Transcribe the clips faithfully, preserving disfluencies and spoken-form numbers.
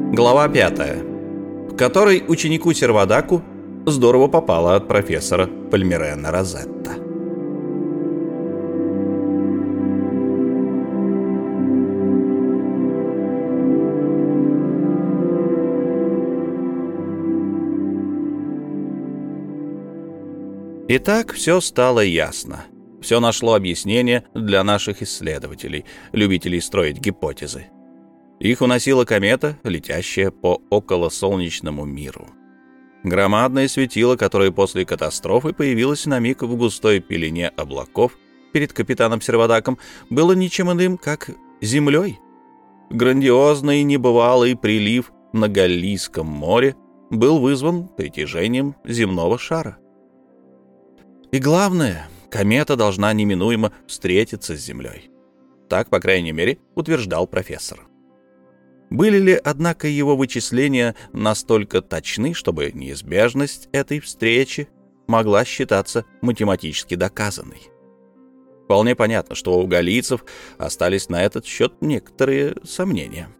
Глава пятая, в которой ученику Сервадаку здорово попало от профессора Пальмирена Розетта. Итак, все стало ясно. Все нашло объяснение для наших исследователей, любителей строить гипотезы. Их уносила комета, летящая по околосолнечному миру. Громадное светило, которое после катастрофы появилось на миг в густой пелене облаков перед капитаном Сервадаком, было ничем иным, как Землей. Грандиозный небывалый прилив на Галлийском море был вызван притяжением земного шара. И главное, комета должна неминуемо встретиться с Землей. Так, по крайней мере, утверждал профессор. Были ли, однако, его вычисления настолько точны, чтобы неизбежность этой встречи могла считаться математически доказанной? Вполне понятно, что у галлийцев остались на этот счет некоторые сомнения.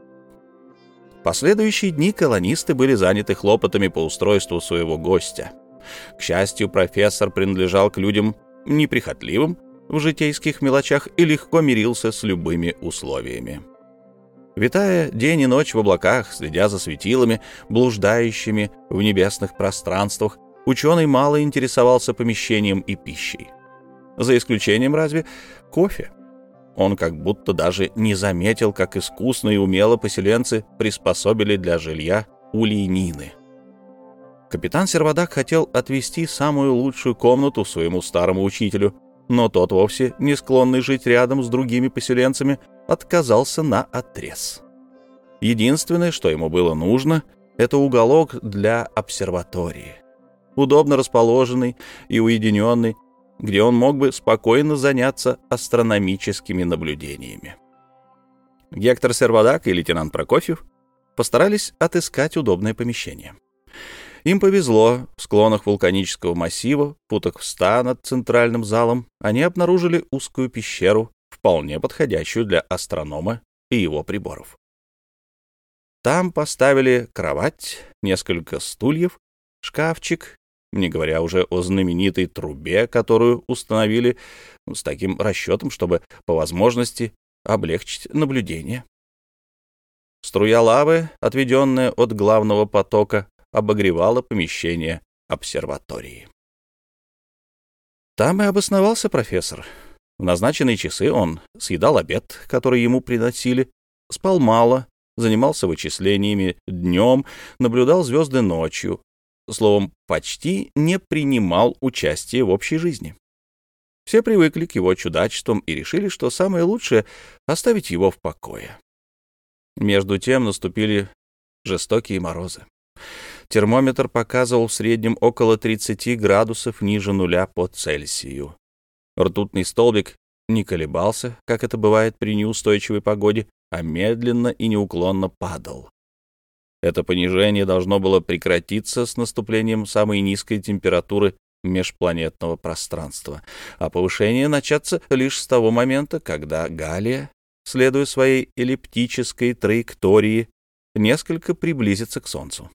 В последующие дни колонисты были заняты хлопотами по устройству своего гостя. К счастью, профессор принадлежал к людям неприхотливым в житейских мелочах и легко мирился с любыми условиями. Витая день и ночь в облаках, следя за светилами, блуждающими в небесных пространствах, ученый мало интересовался помещением и пищей. За исключением разве кофе. Он как будто даже не заметил, как искусно и умело поселенцы приспособили для жилья ульи Нины. Капитан Сервадак хотел отвести самую лучшую комнату своему старому учителю, но тот, вовсе не склонный жить рядом с другими поселенцами, отказался наотрез. Единственное, что ему было нужно, это уголок для обсерватории, удобно расположенный и уединенный, где он мог бы спокойно заняться астрономическими наблюдениями. Гектор Сервадак и лейтенант Прокофьев постарались отыскать удобное помещение. Им повезло. В склонах вулканического массива, футах в ста над центральным залом, они обнаружили узкую пещеру, вполне подходящую для астронома и его приборов. Там поставили кровать, несколько стульев, шкафчик, не говоря уже о знаменитой трубе, которую установили с таким расчетом, чтобы по возможности облегчить наблюдение. Струя лавы, отведенная от главного потока, обогревала помещение обсерватории. Там и обосновался профессор. В назначенные часы он съедал обед, который ему приносили, спал мало, занимался вычислениями днем, наблюдал звезды ночью, словом, почти не принимал участия в общей жизни. Все привыкли к его чудачествам и решили, что самое лучшее — оставить его в покое. Между тем наступили жестокие морозы. Термометр показывал в среднем около тридцати градусов ниже нуля по Цельсию. Ртутный столбик не колебался, как это бывает при неустойчивой погоде, а медленно и неуклонно падал. Это понижение должно было прекратиться с наступлением самой низкой температуры межпланетного пространства, а повышение начаться лишь с того момента, когда Галлия, следуя своей эллиптической траектории, несколько приблизится к Солнцу.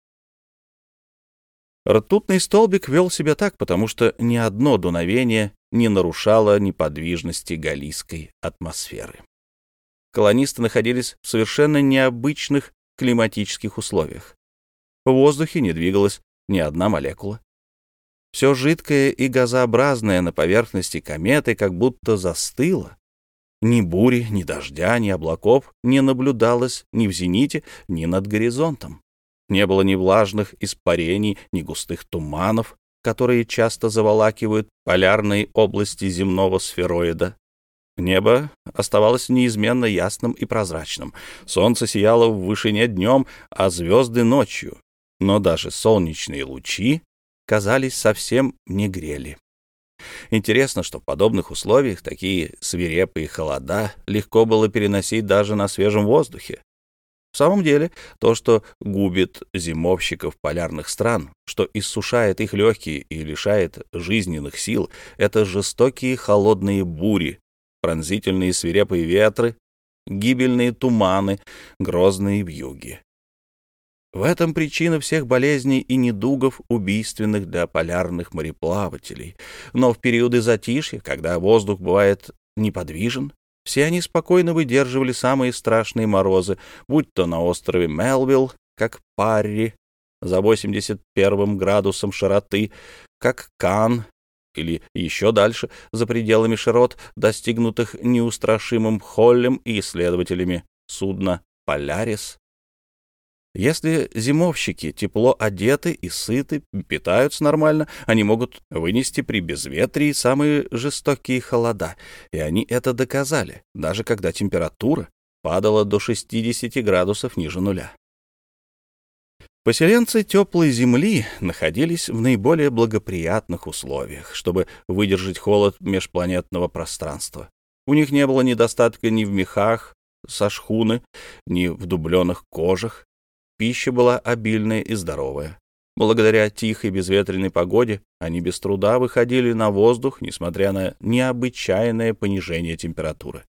Ртутный столбик вел себя так, потому что ни одно дуновение не нарушало неподвижности галлийской атмосферы. Колонисты находились в совершенно необычных климатических условиях. В воздухе не двигалась ни одна молекула. Все жидкое и газообразное на поверхности кометы как будто застыло. Ни бури, ни дождя, ни облаков не наблюдалось ни в зените, ни над горизонтом. Не было ни влажных испарений, ни густых туманов, которые часто заволакивают полярные области земного сфероида. Небо оставалось неизменно ясным и прозрачным. Солнце сияло в вышине днем, а звезды — ночью. Но даже солнечные лучи, казались, совсем не грели. Интересно, что в подобных условиях такие свирепые холода легко было переносить даже на свежем воздухе. В самом деле, то, что губит зимовщиков полярных стран, что иссушает их легкие и лишает жизненных сил, это жестокие холодные бури, пронзительные свирепые ветры, гибельные туманы, грозные вьюги. В этом причина всех болезней и недугов, убийственных для полярных мореплавателей. Но в периоды затишья, когда воздух бывает неподвижен, все они спокойно выдерживали самые страшные морозы, будь то на острове Мелвилл, как Парри, за восемьдесят первым градусом широты, как Кан, или еще дальше, за пределами широт, достигнутых неустрашимым Холлем и исследователями судна «Полярис». Если зимовщики тепло одеты и сыты, питаются нормально, они могут вынести при безветрии самые жестокие холода, и они это доказали, даже когда температура падала до шестидесяти градусов ниже нуля. Поселенцы теплой земли находились в наиболее благоприятных условиях, чтобы выдержать холод межпланетного пространства. У них не было недостатка ни в мехах со шхуны, ни в дубленых кожах. Пища была обильная и здоровая. Благодаря тихой безветренной погоде они без труда выходили на воздух, несмотря на необычайное понижение температуры.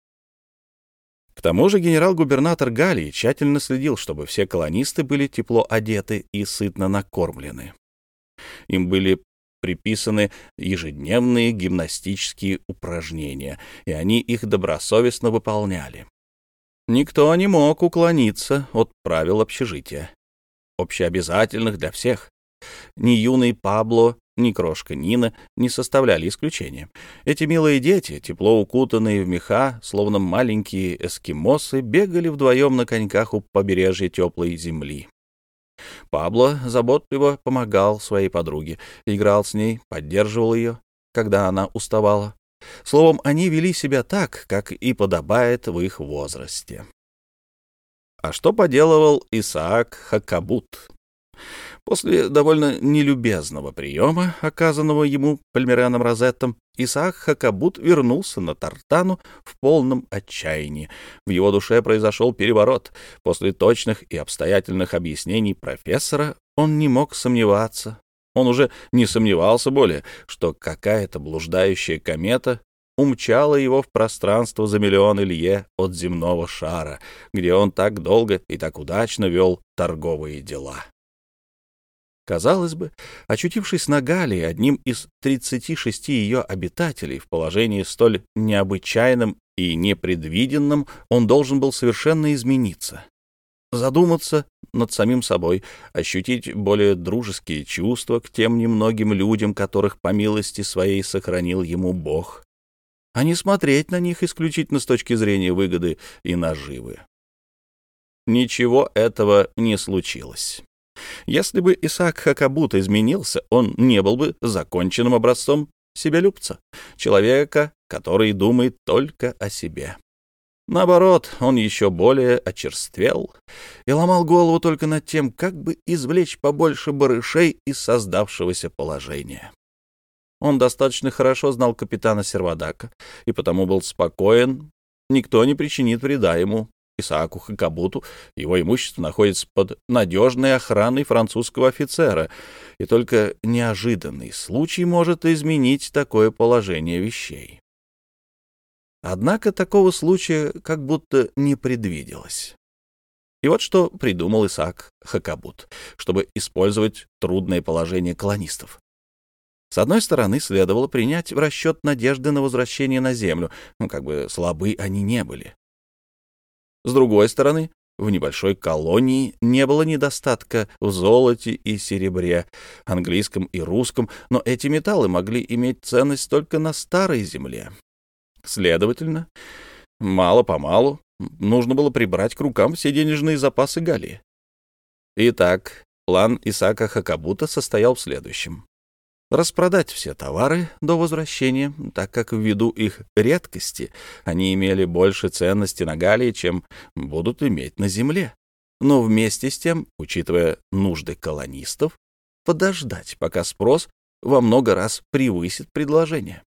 К тому же генерал-губернатор Галлии тщательно следил, чтобы все колонисты были тепло одеты и сытно накормлены. Им были приписаны ежедневные гимнастические упражнения, и они их добросовестно выполняли. Никто не мог уклониться от правил общежития, общеобязательных для всех. Ни юный Пабло, ни крошка Нина не составляли исключения. Эти милые дети, тепло укутанные в меха, словно маленькие эскимосы, бегали вдвоем на коньках у побережья теплой земли. Пабло заботливо помогал своей подруге, играл с ней, поддерживал ее, когда она уставала. Словом, они вели себя так, как и подобает в их возрасте. А что поделывал Исаак Хакабут? После довольно нелюбезного приема, оказанного ему Пальмираном Розеттом, Исаак Хакабут вернулся на Тартану в полном отчаянии. В его душе произошел переворот. После точных и обстоятельных объяснений профессора он не мог сомневаться. Он уже не сомневался более, что какая-то блуждающая комета умчала его в пространство за миллионы лье от земного шара, где он так долго и так удачно вел торговые дела. Казалось бы, очутившись на Галлии, одним из тридцати шести ее обитателей в положении столь необычайном и непредвиденном, он должен был совершенно измениться. Задуматься над самим собой, ощутить более дружеские чувства к тем немногим людям, которых по милости своей сохранил ему Бог, а не смотреть на них исключительно с точки зрения выгоды и наживы. Ничего этого не случилось. Если бы Исаак Хакабут изменился, он не был бы законченным образцом себялюбца, человека, который думает только о себе. Наоборот, он еще более очерствел и ломал голову только над тем, как бы извлечь побольше барышей из создавшегося положения. Он достаточно хорошо знал капитана Сервадака и потому был спокоен, никто не причинит вреда ему. Исааку Хакабуту его имущество находится под надежной охраной французского офицера, и только неожиданный случай может изменить такое положение вещей. Однако такого случая как будто не предвиделось. И вот что придумал Исаак Хакабут, чтобы использовать трудное положение колонистов. С одной стороны, следовало принять в расчет надежды на возвращение на землю, ну, как бы слабы они не были. С другой стороны, в небольшой колонии не было недостатка в золоте и серебре, английском и русском, но эти металлы могли иметь ценность только на старой земле. Следовательно, мало-помалу нужно было прибрать к рукам все денежные запасы Галлии. Итак, план Исаака Хакабута состоял в следующем. Распродать все товары до возвращения, так как ввиду их редкости они имели больше ценности на Галлии, чем будут иметь на земле. Но вместе с тем, учитывая нужды колонистов, подождать, пока спрос во много раз превысит предложение.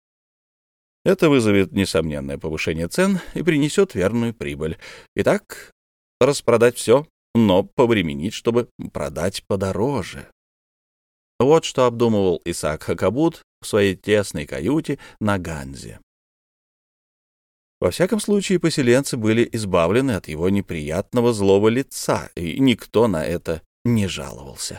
Это вызовет несомненное повышение цен и принесет верную прибыль. Итак, распродать все, но повременить, чтобы продать подороже. Вот что обдумывал Исаак Хакабут в своей тесной каюте на Ганзе. Во всяком случае, поселенцы были избавлены от его неприятного злого лица, и никто на это не жаловался.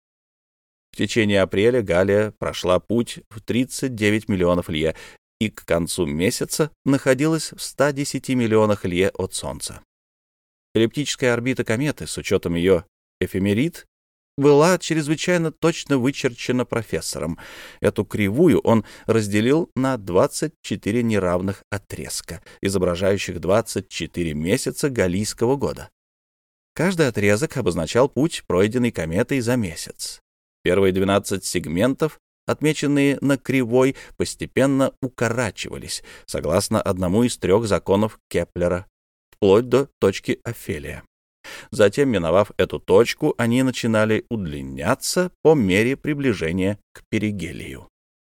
В течение апреля Галлия прошла путь в тридцать девять миллионов лье и к концу месяца находилась в ста десяти миллионах лье от Солнца. Эллиптическая орбита кометы, с учетом ее эфемерид, была чрезвычайно точно вычерчена профессором. Эту кривую он разделил на двадцать четыре неравных отрезка, изображающих двадцать четыре месяца галлийского года. Каждый отрезок обозначал путь, пройденный кометой за месяц. Первые двенадцать сегментов, отмеченные на кривой, постепенно укорачивались, согласно одному из трех законов Кеплера, вплоть до точки Офелия. Затем, миновав эту точку, они начинали удлиняться по мере приближения к перигелию.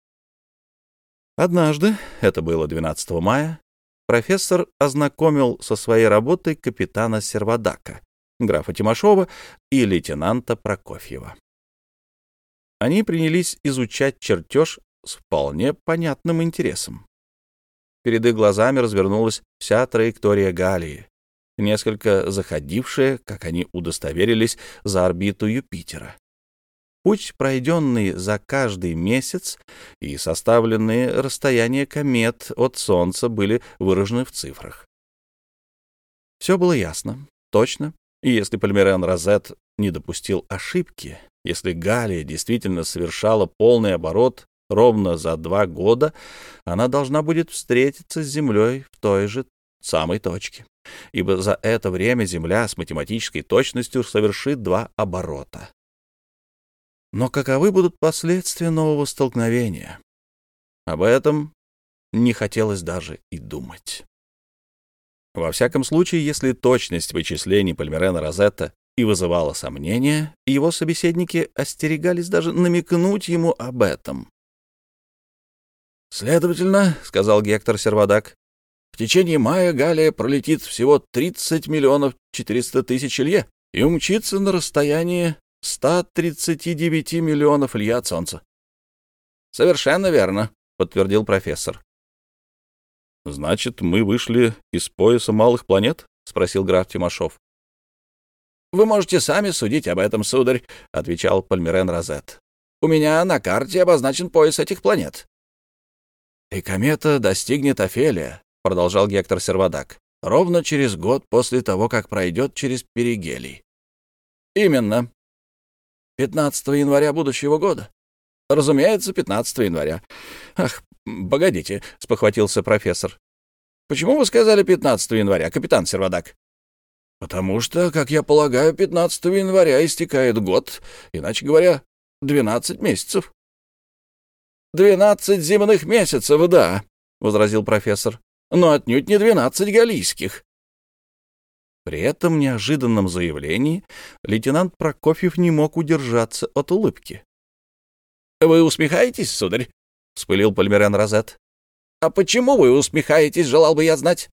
Однажды, это было двенадцатого мая, профессор ознакомил со своей работой капитана Сервадака, графа Тимошова и лейтенанта Прокофьева. Они принялись изучать чертеж с вполне понятным интересом. Перед их глазами развернулась вся траектория Галлии, несколько заходившая, как они удостоверились, за орбиту Юпитера. Путь, пройденный за каждый месяц, и составленные расстояния комет от Солнца были выражены в цифрах. Все было ясно, точно, и если Пальмирен-Розет не допустил ошибки, если Галлия действительно совершала полный оборот ровно за два года, она должна будет встретиться с Землей в той же самой точке, ибо за это время Земля с математической точностью совершит два оборота. Но каковы будут последствия нового столкновения? Об этом не хотелось даже и думать. Во всяком случае, если точность вычислений Пальмирена-Розета и вызывала сомнения, его собеседники остерегались даже намекнуть ему об этом. «Следовательно, — сказал Гектор Сервадак, — в течение мая Галлия пролетит всего тридцать миллионов четыреста тысяч лье и умчится на расстоянии ста тридцати девяти миллионов лье от Солнца». «Совершенно верно», — подтвердил профессор. «Значит, мы вышли из пояса малых планет?» — спросил граф Тимошов. «Вы можете сами судить об этом, сударь», — отвечал Пальмирен-Розет. «У меня на карте обозначен пояс этих планет». «И комета достигнет Офелия», — продолжал Гектор Сервадак, «ровно через год после того, как пройдет через перигелий». «Именно. пятнадцатого января будущего года». «Разумеется, пятнадцатого января». «Ах, погодите», — спохватился профессор. «Почему вы сказали пятнадцатого января, капитан Сервадак?» «Потому что, как я полагаю, пятнадцатого января истекает год, иначе говоря, двенадцать месяцев». «Двенадцать земных месяцев, да», — возразил профессор, «но отнюдь не двенадцать галлийских». При этом неожиданном заявлении лейтенант Прокофьев не мог удержаться от улыбки. «Вы усмехаетесь, сударь?» — вспылил Пальмирен-Розет. «А почему вы усмехаетесь, желал бы я знать?»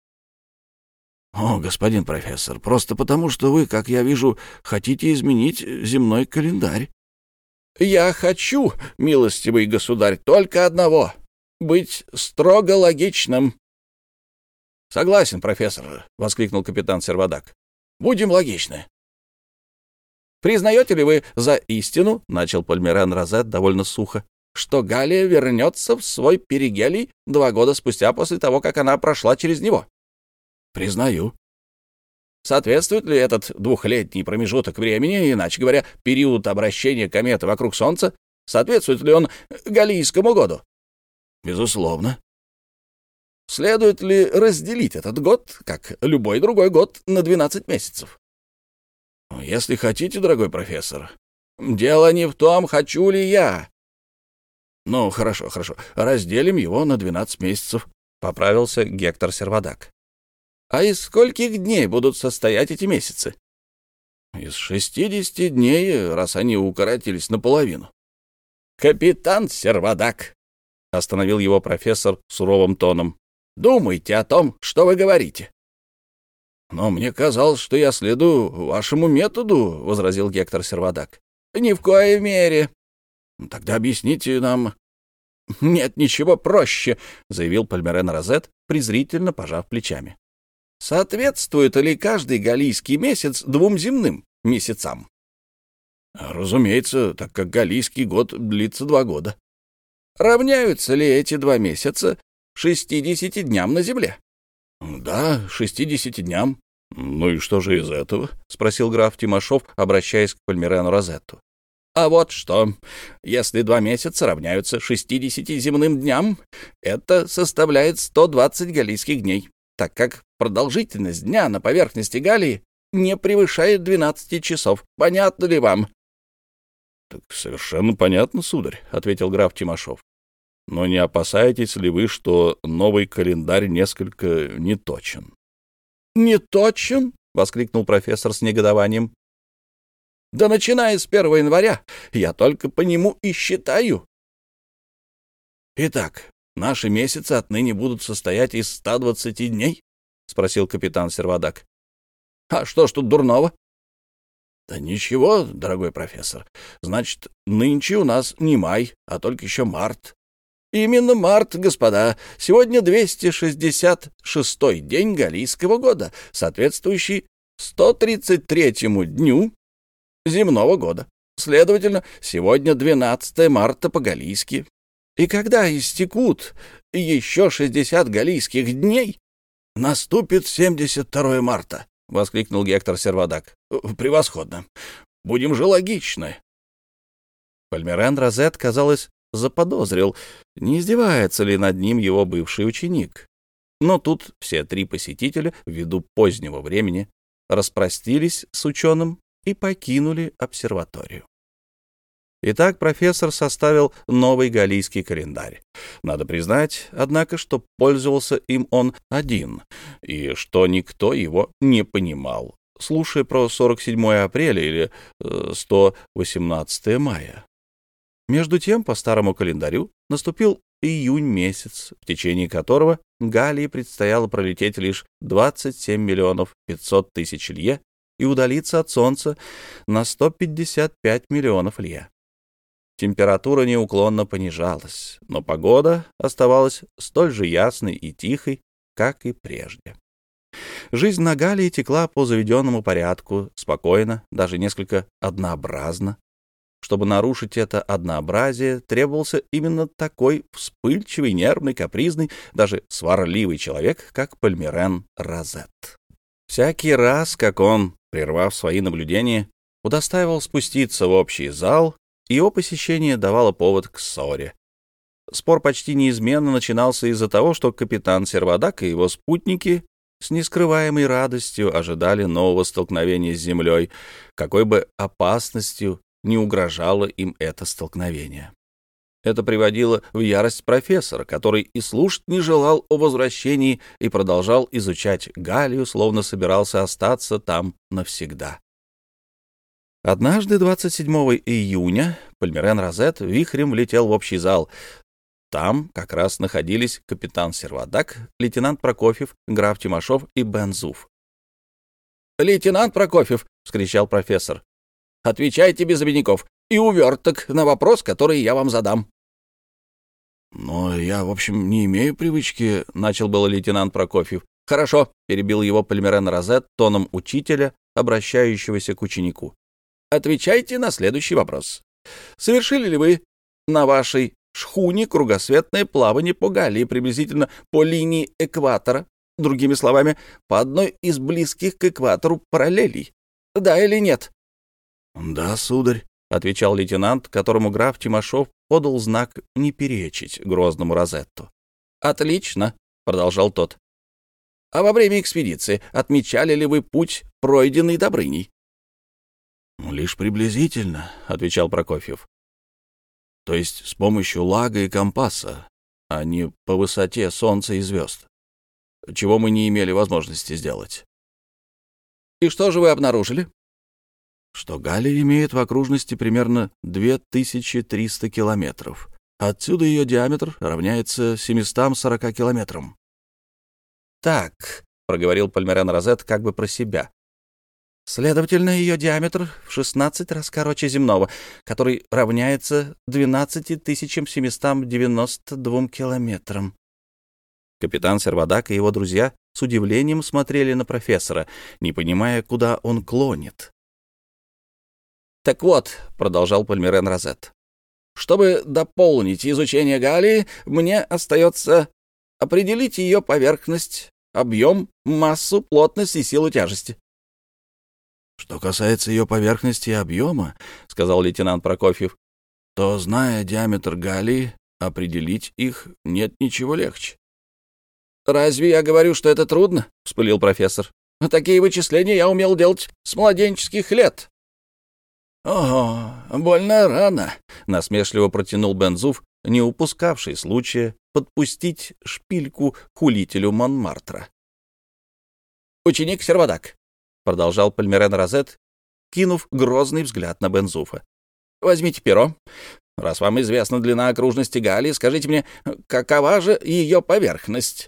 «О, господин профессор, просто потому, что вы, как я вижу, хотите изменить земной календарь». «Я хочу, милостивый государь, только одного — быть строго логичным». «Согласен, профессор», — воскликнул капитан Сервадак. «Будем логичны». «Признаете ли вы за истину, — начал Пальмирен-Розет довольно сухо, — что Галлия вернется в свой перигелий два года спустя после того, как она прошла через него?» «Признаю». «Соответствует ли этот двухлетний промежуток времени, иначе говоря, период обращения кометы вокруг Солнца, соответствует ли он галлийскому году?» «Безусловно». «Следует ли разделить этот год, как любой другой год, на двенадцать месяцев?» «Если хотите, дорогой профессор». «Дело не в том, хочу ли я». «Ну, хорошо, хорошо. Разделим его на двенадцать месяцев», — поправился Гектор Сервадак. «А из скольких дней будут состоять эти месяцы?» «Из шестидесяти дней, раз они укоротились наполовину». «Капитан Сервадак», — остановил его профессор суровым тоном, — «думайте о том, что вы говорите». «Но мне казалось, что я следую вашему методу», — возразил Гектор Сервадак. «Ни в коей мере». «Тогда объясните нам». «Нет ничего проще», — заявил Пальмерен Розет, презрительно пожав плечами. «Соответствует ли каждый галлийский месяц двум земным месяцам?» «Разумеется, так как галлийский год длится два года». «Равняются ли эти два месяца шестидесяти дням на земле?» «Да, шестидесяти дням». «Ну и что же из этого?» — спросил граф Тимошов, обращаясь к Пальмерену Розетту. «А вот что. Если два месяца равняются шестидесяти земным дням, это составляет сто двадцать галлийских дней, так как продолжительность дня на поверхности Галлии не превышает двенадцати часов. Понятно ли вам?» «Так совершенно понятно, сударь», — ответил граф Тимошов. «Но не опасаетесь ли вы, что новый календарь несколько неточен?» «Неточен?» — воскликнул профессор с негодованием. «Да начиная с первого января я только по нему и считаю». «Итак, наши месяцы отныне будут состоять из ста двадцати дней?» — спросил капитан Сервадак. «А что ж тут дурного?» «Да ничего, дорогой профессор. Значит, нынче у нас не май, а только еще март». «Именно март, господа. Сегодня двести шестьдесят шестой день галлийского года, соответствующий сто тридцать третьему дню земного года. Следовательно, сегодня двенадцатое марта по-галлийски. И когда истекут еще шестьдесят галлийских дней, наступит семьдесят второе марта», — воскликнул Гектор Сервадак. «Превосходно. Будем же логичны». Пальмерен Розет, казалось, заподозрил, не издевается ли над ним его бывший ученик. Но тут все три посетителя, ввиду позднего времени, распростились с ученым и покинули обсерваторию. Итак, профессор составил новый галлийский календарь. Надо признать, однако, что пользовался им он один, и что никто его не понимал, слушая про сорок седьмое апреля или сто восемнадцатое мая. Между тем, по старому календарю наступил июнь месяц, в течение которого Галлии предстояло пролететь лишь двадцать семь миллионов пятьсот тысяч лье и удалиться от Солнца на сто пятьдесят пять миллионов лье. Температура неуклонно понижалась, но погода оставалась столь же ясной и тихой, как и прежде. Жизнь на Галлии текла по заведенному порядку, спокойно, даже несколько однообразно. Чтобы нарушить это однообразие, требовался именно такой вспыльчивый, нервный, капризный, даже сварливый человек, как Пальмерен Розет. Всякий раз, как он, прервав свои наблюдения, удостаивал спуститься в общий зал, его посещение давало повод к ссоре. Спор почти неизменно начинался из-за того, что капитан Сервадак и его спутники с нескрываемой радостью ожидали нового столкновения с землей, какой бы опасностью не угрожало им это столкновение. Это приводило в ярость профессора, который и слушать не желал о возвращении и продолжал изучать Галлию, словно собирался остаться там навсегда. Однажды, двадцать седьмого июня, Пальмерен Розет вихрем влетел в общий зал. Там как раз находились капитан Сервадак, лейтенант Прокофьев, граф Тимошов и Бен Зуф. «Лейтенант Прокофьев!» — вскричал профессор. «Отвечайте без обиняков и уверток на вопрос, который я вам задам». «Но я, в общем, не имею привычки», — начал было лейтенант Прокофьев. «Хорошо», — перебил его Пальмерен Розет тоном учителя, обращающегося к ученику. «Отвечайте на следующий вопрос. Совершили ли вы на вашей шхуне кругосветное плавание по Галлии приблизительно по линии экватора, другими словами, по одной из близких к экватору параллелей? Да или нет?» «Да, сударь», — отвечал лейтенант, которому граф Тимошов подал знак не перечить грозному Розетту. «Отлично», — продолжал тот. «А во время экспедиции отмечали ли вы путь, пройденный Добрыней?» «Лишь приблизительно», — отвечал Прокофьев. «То есть с помощью лага и компаса, а не по высоте солнца и звезд, чего мы не имели возможности сделать». «И что же вы обнаружили?» «Что Галлия имеет в окружности примерно две тысячи триста километров. Отсюда ее диаметр равняется семистам сорока километрам». «Так», — проговорил Пальмерен Розет как бы про себя, Следовательно, ее диаметр в шестнадцать раз короче земного, который равняется двенадцати тысячам семистам девяноста двум километрам. Капитан Сервадак и его друзья с удивлением смотрели на профессора, не понимая, куда он клонит. «Так вот», — продолжал Пальмирен Розет, — «чтобы дополнить изучение Галлии, мне остается определить ее поверхность, объем, массу, плотность и силу тяжести». «Что касается ее поверхности и объема, — сказал лейтенант Прокофьев, — то, зная диаметр Галлии, определить их нет ничего легче». «Разве я говорю, что это трудно?» — вспылил профессор. «Такие вычисления я умел делать с младенческих лет». «Ого, больно рано», — насмешливо протянул Бензуф, не упускавший случая подпустить шпильку хулителю Монмартра. «Ученик Сервадак», — продолжал Пальмирен Розет, кинув грозный взгляд на Бензуфа. «Возьмите перо. Раз вам известна длина окружности Галлии, скажите мне, какова же ее поверхность?»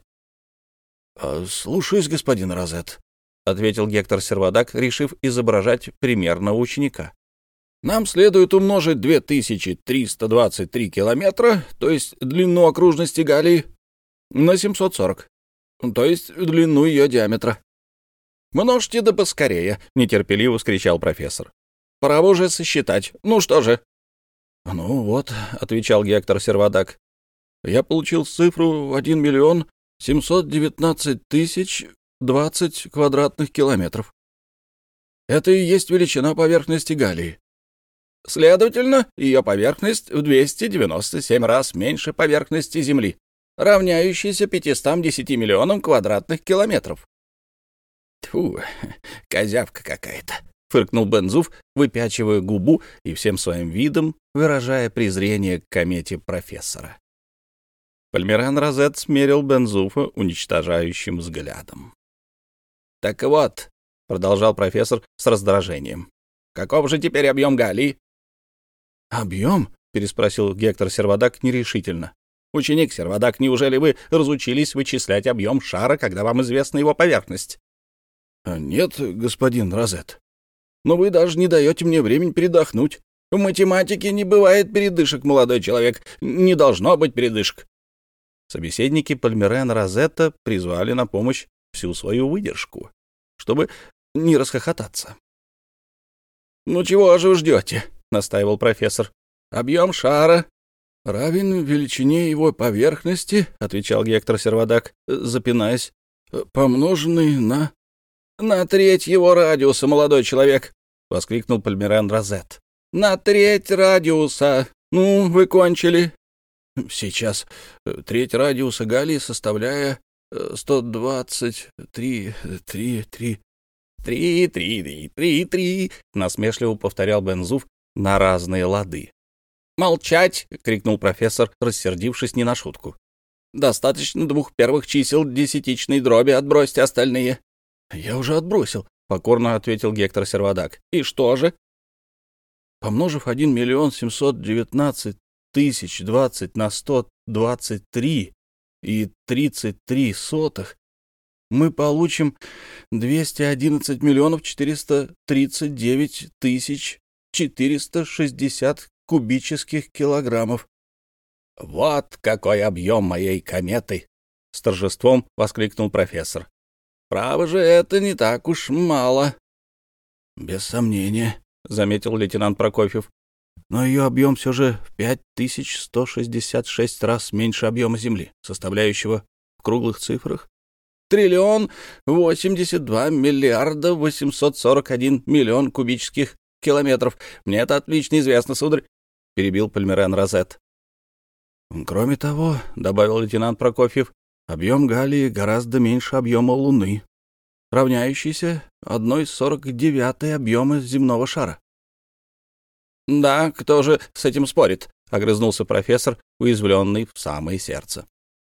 «Слушаюсь, господин Розет», — ответил Гектор Сервадак, решив изображать примерного ученика. «Нам следует умножить две тысячи триста двадцать три километра, то есть длину окружности Галлии, на семьсот сорок, то есть длину ее диаметра». «Множьте да поскорее», — нетерпеливо вскричал профессор. «Пора уже сосчитать. Ну что же?» «Ну вот», — отвечал Гектор Сервадак, — «я получил цифру в один миллион семьсот девятнадцать тысяч двадцать квадратных километров. Это и есть величина поверхности Галлии. Следовательно, ее поверхность в двести девяносто семь раз меньше поверхности Земли, равняющейся пятистам десяти миллионам квадратных километров». «Тьфу, козявка какая-то», — фыркнул Бензуф, выпячивая губу и всем своим видом выражая презрение к комете профессора. Пальмирен Розет смерил Бензуфа уничтожающим взглядом. «Так вот», — продолжал профессор с раздражением, — «каков же теперь объем Галлии?» «Объем?» — переспросил Гектор Сервадак нерешительно. «Ученик Сервадак, неужели вы разучились вычислять объем шара, когда вам известна его поверхность?» «Нет, господин Розет. Но вы даже не даете мне времени передохнуть. В математике не бывает передышек, молодой человек. Не должно быть передышек». Собеседники Пальмирена Розета призвали на помощь всю свою выдержку, чтобы не расхохотаться. «Ну чего же вы ждете?» — настаивал профессор. «Объем шара равен величине его поверхности», — отвечал Гектор Сервадак, запинаясь, — «помноженный на...» «На треть его радиуса, молодой человек!» — воскликнул Пальмирен Розет. «На треть радиуса! Ну, вы кончили!» «Сейчас треть радиуса Галлии, составляя сто двадцать три, три, три...» «Три, три, три, три, три!» — насмешливо повторял Бензуф на разные лады. «Молчать!» — крикнул профессор, рассердившись не на шутку. «Достаточно двух первых чисел десятичной дроби, отбросьте остальные». «Я уже отбросил», — покорно ответил Гектор Сервадак. «И что же?» «Помножив один миллион семьсот девятнадцать тысяч двадцать на сто двадцать три и тридцать три сотых, мы получим двести одиннадцать миллионов четыреста тридцать девять тысяч четыреста шестьдесят кубических килограммов». «Вот какой объем моей кометы!» — с торжеством воскликнул профессор. «Право же, это не так уж мало». «Без сомнения», — заметил лейтенант Прокофьев. «Но ее объем все же в пять тысяч сто шестьдесят шесть раз меньше объема Земли, составляющего в круглых цифрах триллион восемьдесят два миллиарда восемьсот сорок один миллион кубических километров. Мне это отлично известно, сударь», — перебил Пальмирен Розет. «Кроме того», — добавил лейтенант Прокофьев, — «объем Галлии гораздо меньше объема Луны, равняющийся одной сорок девятой объема земного шара». «Да, кто же с этим спорит?» — огрызнулся профессор, уязвленный в самое сердце.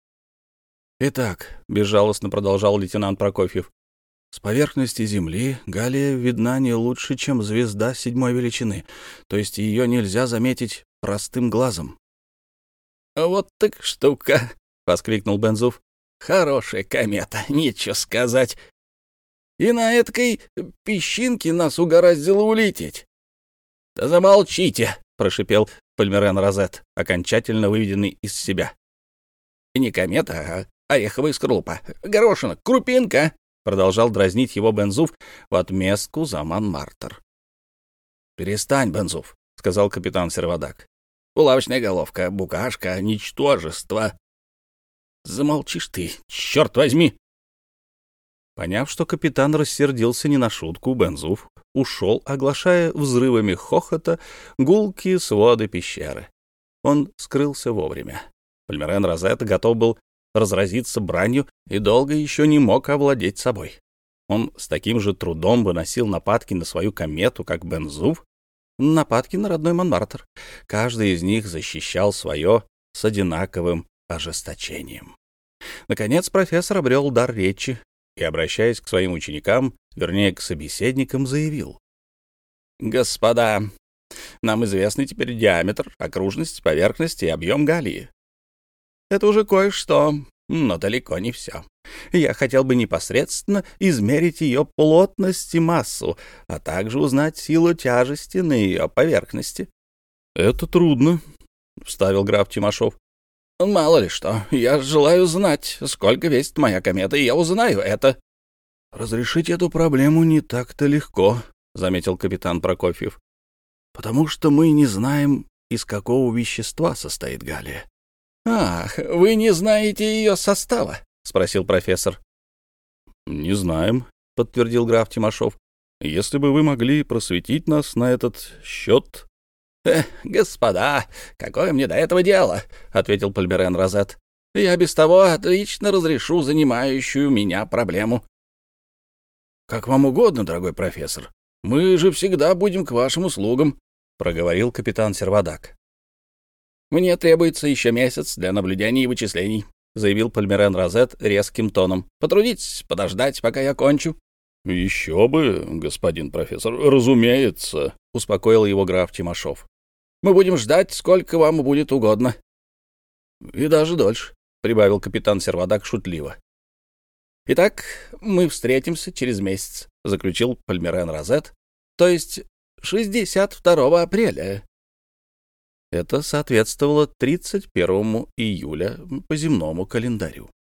«Итак», — безжалостно продолжал лейтенант Прокофьев, — «с поверхности Земли Галлия видна не лучше, чем звезда седьмой величины, то есть ее нельзя заметить простым глазом». «Вот так штука!» — воскликнул Бензуф. «Хорошая комета, нечего сказать. и на этой песчинке нас угораздило улететь». «Да замолчите!» — прошипел Пальмирен Розет, окончательно выведенный из себя. «Не комета, а ореховая скорлупа, горошина, крупинка!» — продолжал дразнить его Бензуф в отместку за Монмартр. «Перестань, Бензуф», — сказал капитан Сервадак. «Булавочная головка, букашка, ничтожество». «Замолчишь ты, черт возьми!» Поняв, что капитан рассердился не на шутку, Бензуф ушел, оглашая взрывами хохота гулкие своды пещеры. Он скрылся вовремя. Пальмирен Розет готов был разразиться бранью и долго еще не мог овладеть собой. Он с таким же трудом выносил нападки на свою комету, как Бензуф, нападки на родной Монмартр. Каждый из них защищал свое с одинаковым ожесточением. Наконец профессор обрел дар речи и, обращаясь к своим ученикам, вернее, к собеседникам, заявил: «Господа, нам известны теперь диаметр, окружность, поверхность и объем Галлии. Это уже кое-что, но далеко не все. Я хотел бы непосредственно измерить ее плотность и массу, а также узнать силу тяжести на ее поверхности». «Это трудно», — вставил граф Тимошов. «Мало ли что. Я желаю знать, сколько весит моя комета, и я узнаю это». «Разрешить эту проблему не так-то легко», — заметил капитан Прокофьев, «потому что мы не знаем, из какого вещества состоит Галлия». «Ах, вы не знаете ее состава?» — спросил профессор. «Не знаем», — подтвердил граф Тимошов. «Если бы вы могли просветить нас на этот счет...» «Эх, господа, какое мне до этого дело?» — ответил Пальмирен Розет. «Я без того отлично разрешу занимающую меня проблему». «Как вам угодно, дорогой профессор. Мы же всегда будем к вашим услугам», — проговорил капитан Сервадак. «Мне требуется еще месяц для наблюдений и вычислений», — заявил Пальмирен Розет резким тоном. «Потрудитесь подождать, пока я кончу». «Еще бы, господин профессор, разумеется», — успокоил его граф Тимошов. «Мы будем ждать, сколько вам будет угодно». «И даже дольше», — прибавил капитан Сервадак шутливо. «Итак, мы встретимся через месяц», — заключил Пальмирен Розет, «то есть шестьдесят второго апреля». Это соответствовало тридцать первому июля по земному календарю.